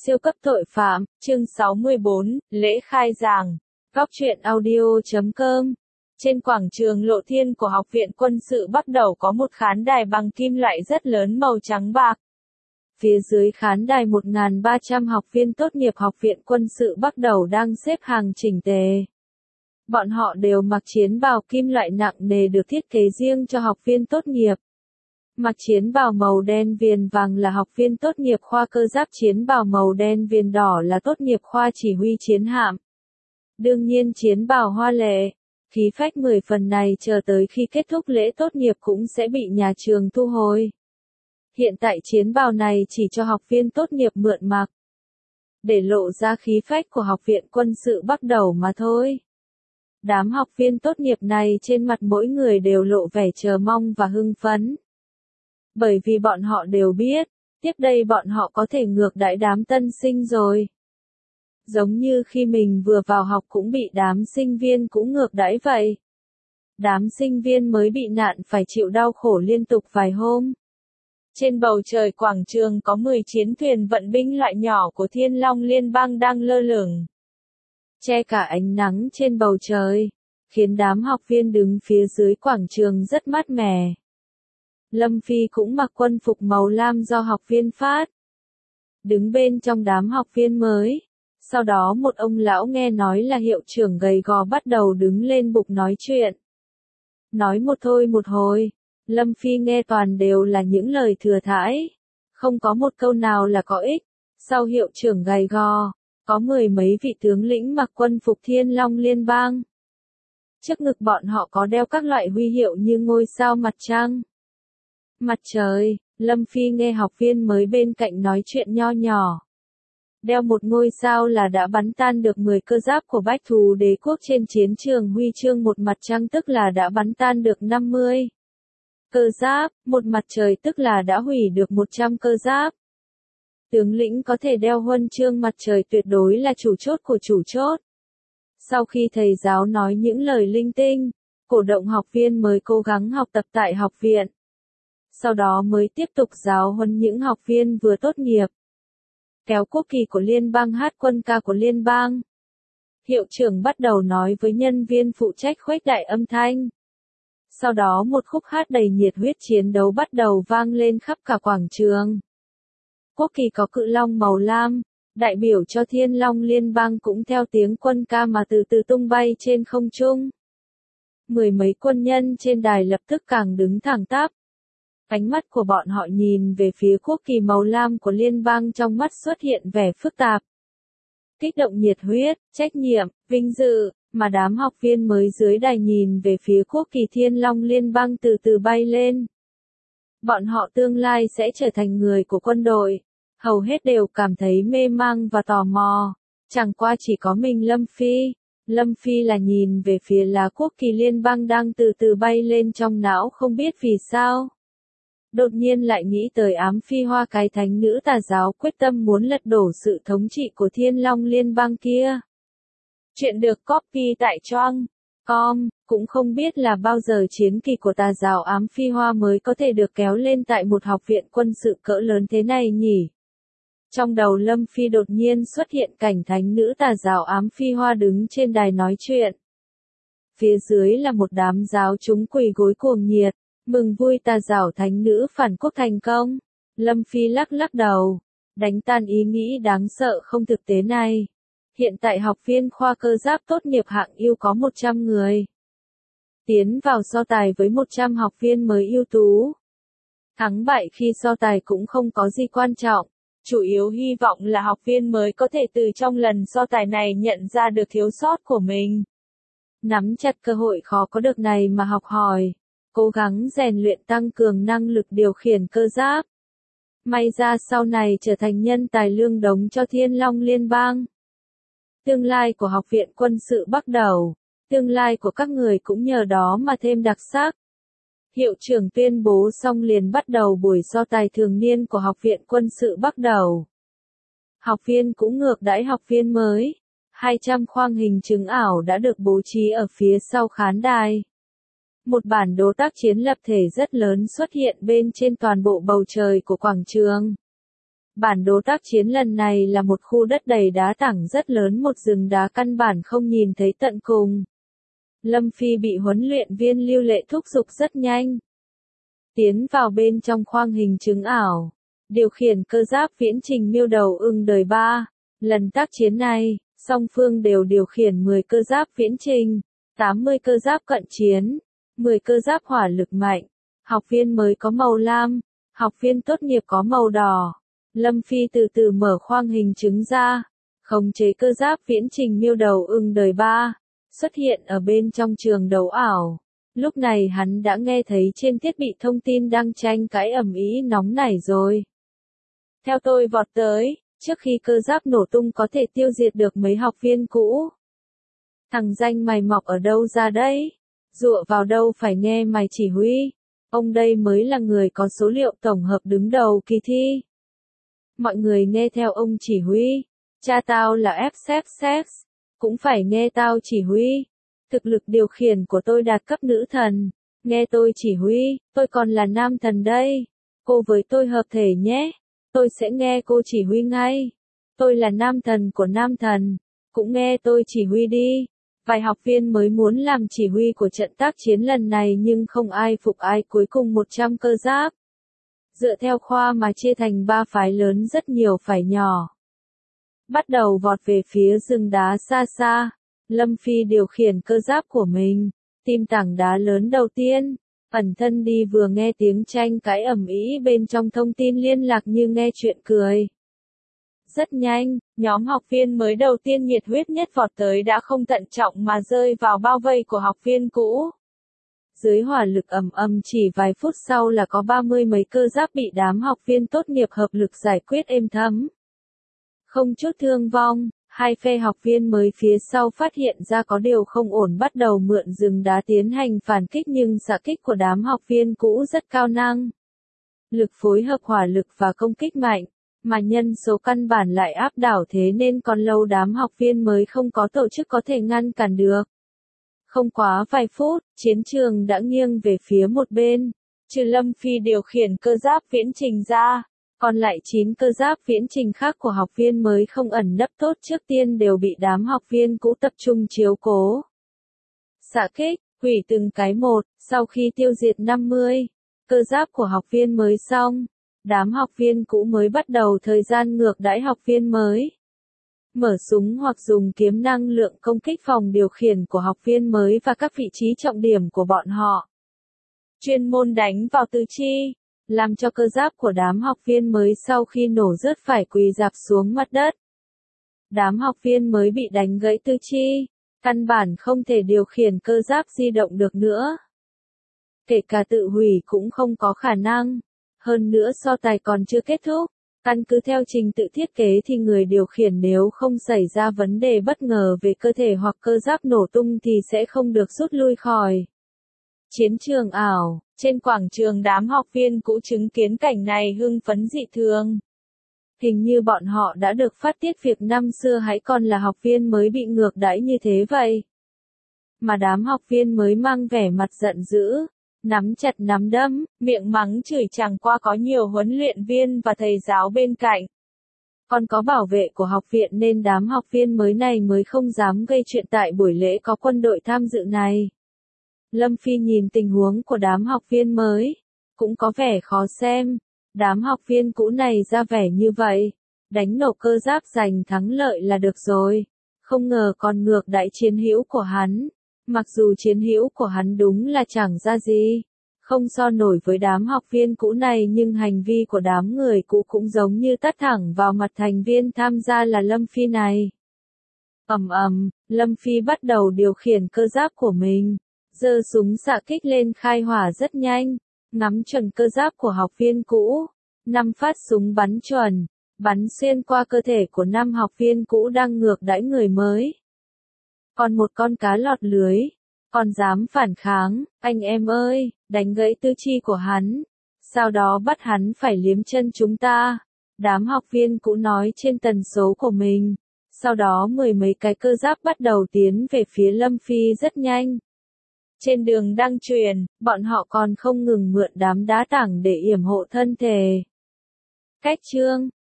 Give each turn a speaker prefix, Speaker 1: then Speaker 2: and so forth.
Speaker 1: Siêu cấp tội phạm, chương 64, lễ khai giảng. Góc truyện audio.com. Trên quảng trường Lộ Thiên của Học viện Quân sự Bắc Đầu có một khán đài bằng kim loại rất lớn màu trắng bạc. Phía dưới khán đài 1.300 học viên tốt nghiệp Học viện Quân sự Bắc Đầu đang xếp hàng chỉnh tề. Bọn họ đều mặc chiến bào kim loại nặng nề được thiết kế riêng cho học viên tốt nghiệp. Mặc chiến bào màu đen viền vàng là học viên tốt nghiệp khoa cơ giáp, chiến bào màu đen viền đỏ là tốt nghiệp khoa chỉ huy chiến hạm. Đương nhiên chiến bào hoa lệ, khí phách 10 phần này chờ tới khi kết thúc lễ tốt nghiệp cũng sẽ bị nhà trường thu hồi. Hiện tại chiến bào này chỉ cho học viên tốt nghiệp mượn mặc, để lộ ra khí phách của Học viện Quân sự Bắc Đầu mà thôi. Đám học viên tốt nghiệp này trên mặt mỗi người đều lộ vẻ chờ mong và hưng phấn. Bởi vì bọn họ đều biết, tiếp đây bọn họ có thể ngược đãi đám tân sinh rồi. Giống như khi mình vừa vào học cũng bị đám sinh viên cũng ngược đãi vậy. Đám sinh viên mới bị nạn phải chịu đau khổ liên tục vài hôm. Trên bầu trời quảng trường có 10 chiến thuyền vận binh loại nhỏ của Thiên Long Liên bang đang lơ lửng, che cả ánh nắng trên bầu trời, khiến đám học viên đứng phía dưới quảng trường rất mát mẻ. Lâm Phi cũng mặc quân phục màu lam do học viên phát, đứng bên trong đám học viên mới. Sau đó một ông lão nghe nói là hiệu trưởng gầy gò bắt đầu đứng lên bục nói chuyện. Nói một thôi một hồi, Lâm Phi nghe toàn đều là những lời thừa thãi, không có một câu nào là có ích. Sau hiệu trưởng gầy gò, có 10 mấy vị tướng lĩnh mặc quân phục Thiên Long Liên bang. Trước ngực bọn họ có đeo các loại huy hiệu như ngôi sao mặt trăng, mặt trời. Lâm Phi nghe học viên mới bên cạnh nói chuyện nho nhỏ. Đeo một ngôi sao là đã bắn tan được 10 cơ giáp của Bách Thù Đế quốc trên chiến trường, huy chương một mặt trăng tức là đã bắn tan được 50 cơ giáp, một mặt trời tức là đã hủy được 100 cơ giáp. Tướng lĩnh có thể đeo huân chương mặt trời tuyệt đối là chủ chốt của chủ chốt. Sau khi thầy giáo nói những lời linh tinh, cổ động học viên mới cố gắng học tập tại học viện. Sau đó mới tiếp tục giáo huấn những học viên vừa tốt nghiệp. Kéo quốc kỳ của liên bang, hát quân ca của liên bang. Hiệu trưởng bắt đầu nói với nhân viên phụ trách khuếch đại âm thanh. Sau đó một khúc hát đầy nhiệt huyết chiến đấu bắt đầu vang lên khắp cả quảng trường. Quốc kỳ có cự long màu lam, đại biểu cho Thiên Long Liên bang cũng theo tiếng quân ca mà từ từ tung bay trên không trung. 10 mấy quân nhân trên đài lập tức càng đứng thẳng tắp. Ánh mắt của bọn họ nhìn về phía quốc kỳ màu lam của liên bang, trong mắt xuất hiện vẻ phức tạp. Kích động, nhiệt huyết, trách nhiệm, vinh dự, mà đám học viên mới dưới đài nhìn về phía quốc kỳ Thiên Long Liên bang từ từ bay lên. Bọn họ tương lai sẽ trở thành người của quân đội, hầu hết đều cảm thấy mê mang và tò mò. Chẳng qua chỉ có mình Lâm Phi là nhìn về phía lá quốc kỳ liên bang đang từ từ bay lên, trong não không biết vì sao. Đột nhiên lại nghĩ tới Ám Phi Hoa, cái thánh nữ tà giáo quyết tâm muốn lật đổ sự thống trị của Thiên Long Liên bang kia. Chuyện được copy tại Choang.com, cũng không biết là bao giờ chiến kỳ của tà giáo Ám Phi Hoa mới có thể được kéo lên tại một học viện quân sự cỡ lớn thế này nhỉ? Trong đầu Lâm Phi đột nhiên xuất hiện cảnh thánh nữ tà giáo Ám Phi Hoa đứng trên đài nói chuyện. Phía dưới là một đám giáo chúng quỳ gối cuồng nhiệt, mừng vui tà giáo thánh nữ phản quốc thành công. Lâm Phi lắc lắc đầu, đánh tan ý nghĩ đáng sợ không thực tế này. Hiện tại học viên khoa cơ giáp tốt nghiệp hạng ưu có 100 người. Tiến vào so tài với 100 học viên mới ưu tú. Thắng bại khi so tài cũng không có gì quan trọng. Chủ yếu hy vọng là học viên mới có thể từ trong lần so tài này nhận ra được thiếu sót của mình. Nắm chặt cơ hội khó có được này mà học hỏi. Cố gắng rèn luyện tăng cường năng lực điều khiển cơ giáp. May ra sau này trở thành nhân tài lương đống cho Thiên Long Liên bang. Tương lai của Học viện Quân sự Bắc Đầu, tương lai của các người cũng nhờ đó mà thêm đặc sắc. Hiệu trưởng tuyên bố xong liền bắt đầu buổi so tài thường niên của Học viện Quân sự Bắc Đầu. Học viên cũng ngược đãi học viên mới. 200 khoang hình chứng ảo đã được bố trí ở phía sau khán đài. Một bản đồ tác chiến lập thể rất lớn xuất hiện bên trên toàn bộ bầu trời của quảng trường. Bản đồ tác chiến lần này là một khu đất đầy đá tảng rất lớn, một rừng đá căn bản không nhìn thấy tận cùng. Lâm Phi bị huấn luyện viên Lưu Lệ thúc giục rất nhanh. Tiến vào bên trong khoang hình chứng ảo. Điều khiển cơ giáp viễn trình miêu đầu ưng đời 3. Lần tác chiến này, song phương đều điều khiển 10 cơ giáp viễn trình, 80 cơ giáp cận chiến, 10 cơ giáp hỏa lực mạnh. Học viên mới có màu lam, học viên tốt nghiệp có màu đỏ. Lâm Phi từ từ mở khoang hình chứng ra, khống chế cơ giáp viễn trình miêu đầu ưng đời 3, xuất hiện ở bên trong trường đấu ảo. Lúc này hắn đã nghe thấy trên thiết bị thông tin đang tranh cãi ầm ĩ nóng nảy rồi. Theo tôi vọt tới, trước khi cơ giáp nổ tung có thể tiêu diệt được mấy học viên cũ. Thằng danh mày mọc ở đâu ra đấy? Dựa vào đâu phải nghe mày chỉ huy? Ông đây mới là người có số liệu tổng hợp đứng đầu kỳ thi. Mọi người nghe theo ông chỉ huy. Cha tao là FSS, cũng phải nghe tao chỉ huy. Thực lực điều khiển của tôi đạt cấp nữ thần. Nghe tôi chỉ huy, tôi còn là nam thần đây. Cô với tôi hợp thể nhé. Tôi sẽ nghe cô chỉ huy ngay. Tôi là nam thần của nam thần. Cũng nghe tôi chỉ huy đi. Vài học viên mới muốn làm chỉ huy của trận tác chiến lần này nhưng không ai phục ai, cuối cùng 100 cơ giáp. Dựa theo khoa mà chia thành 3 phái lớn, rất nhiều phái nhỏ. Bắt đầu vọt về phía rừng đá xa xa. Lâm Phi điều khiển cơ giáp của mình, tìm tảng đá lớn đầu tiên, ẩn thân đi, vừa nghe tiếng tranh cãi ầm ĩ bên trong thông tin liên lạc như nghe chuyện cười. Rất nhanh, nhóm học viên mới đầu tiên nhiệt huyết nhất vọt tới đã không thận trọng mà rơi vào bao vây của học viên cũ. Dưới hỏa lực ầm ầm chỉ vài phút sau là có 30 mấy cơ giáp bị đám học viên tốt nghiệp hợp lực giải quyết êm thấm. Không chút thương vong, hai phe học viên mới phía sau phát hiện ra có điều không ổn, bắt đầu mượn rừng đá tiến hành phản kích, nhưng xạ kích của đám học viên cũ rất cao năng. Lực phối hợp hỏa lực và công kích mạnh, mà nhân số căn bản lại áp đảo, thế nên còn lâu đám học viên mới không có tổ chức có thể ngăn cản được. Không quá vài phút, chiến trường đã nghiêng về phía một bên, trừ Lâm Phi điều khiển cơ giáp viễn trình ra, còn lại 9 cơ giáp viễn trình khác của học viên mới không ẩn nấp tốt trước tiên đều bị đám học viên cũ tập trung chiếu cố. Xạ kích, hủy từng cái một, sau khi tiêu diệt 50 cơ giáp của học viên mới xong, đám học viên cũ mới bắt đầu thời gian ngược đãi học viên mới. Mở súng hoặc dùng kiếm, năng lượng công kích phòng điều khiển của học viên mới và các vị trí trọng điểm của bọn họ. Chuyên môn đánh vào tứ chi, làm cho cơ giáp của đám học viên mới sau khi nổ rớt phải quỳ rạp xuống mặt đất. Đám học viên mới bị đánh gãy tứ chi, căn bản không thể điều khiển cơ giáp di động được nữa. Kể cả tự hủy cũng không có khả năng. Hơn nữa so tài còn chưa kết thúc. Căn cứ theo trình tự thiết kế thì người điều khiển nếu không xảy ra vấn đề bất ngờ về cơ thể hoặc cơ giáp nổ tung thì sẽ không được rút lui khỏi chiến trường ảo. Trên quảng trường, đám học viên cũ chứng kiến cảnh này hưng phấn dị thường. Hình như bọn họ đã được phát tiết việc năm xưa hãy còn là học viên mới bị ngược đãi như thế vậy. Mà đám học viên mới mang vẻ mặt giận dữ, nắm chặt nắm đấm, miệng mắng chửi, chẳng qua có nhiều huấn luyện viên và thầy giáo bên cạnh. Còn có bảo vệ của học viện nên đám học viên mới này mới không dám gây chuyện tại buổi lễ có quân đội tham dự này. Lâm Phi nhìn tình huống của đám học viên mới, cũng có vẻ khó xem. Đám học viên cũ này ra vẻ như vậy, đánh nổ cơ giáp giành thắng lợi là được rồi. Không ngờ còn ngược đãi chiến hữu của hắn. Mặc dù chiến hữu của hắn đúng là chẳng ra gì, không so nổi với đám học viên cũ này, nhưng hành vi của đám người cũ cũng giống như tát thẳng vào mặt thành viên tham gia là Lâm Phi này. Ầm ầm, Lâm Phi bắt đầu điều khiển cơ giáp của mình, giơ súng xạ kích lên khai hỏa rất nhanh, ngắm chuẩn cơ giáp của học viên cũ, 5 phát súng bắn chuẩn, bắn xuyên qua cơ thể của 5 học viên cũ đang ngược đãi người mới. Còn một con cá lọt lưới, còn dám phản kháng, anh em ơi, đánh gãy tư chi của hắn, sau đó bắt hắn phải liếm chân chúng ta. Đám học viên cũ nói trên tần số của mình, sau đó 10 mấy cái cơ giáp bắt đầu tiến về phía Lâm Phi rất nhanh. Trên đường đăng truyền, bọn họ còn không ngừng mượn đám đá tảng để yểm hộ thân thể. Cách chương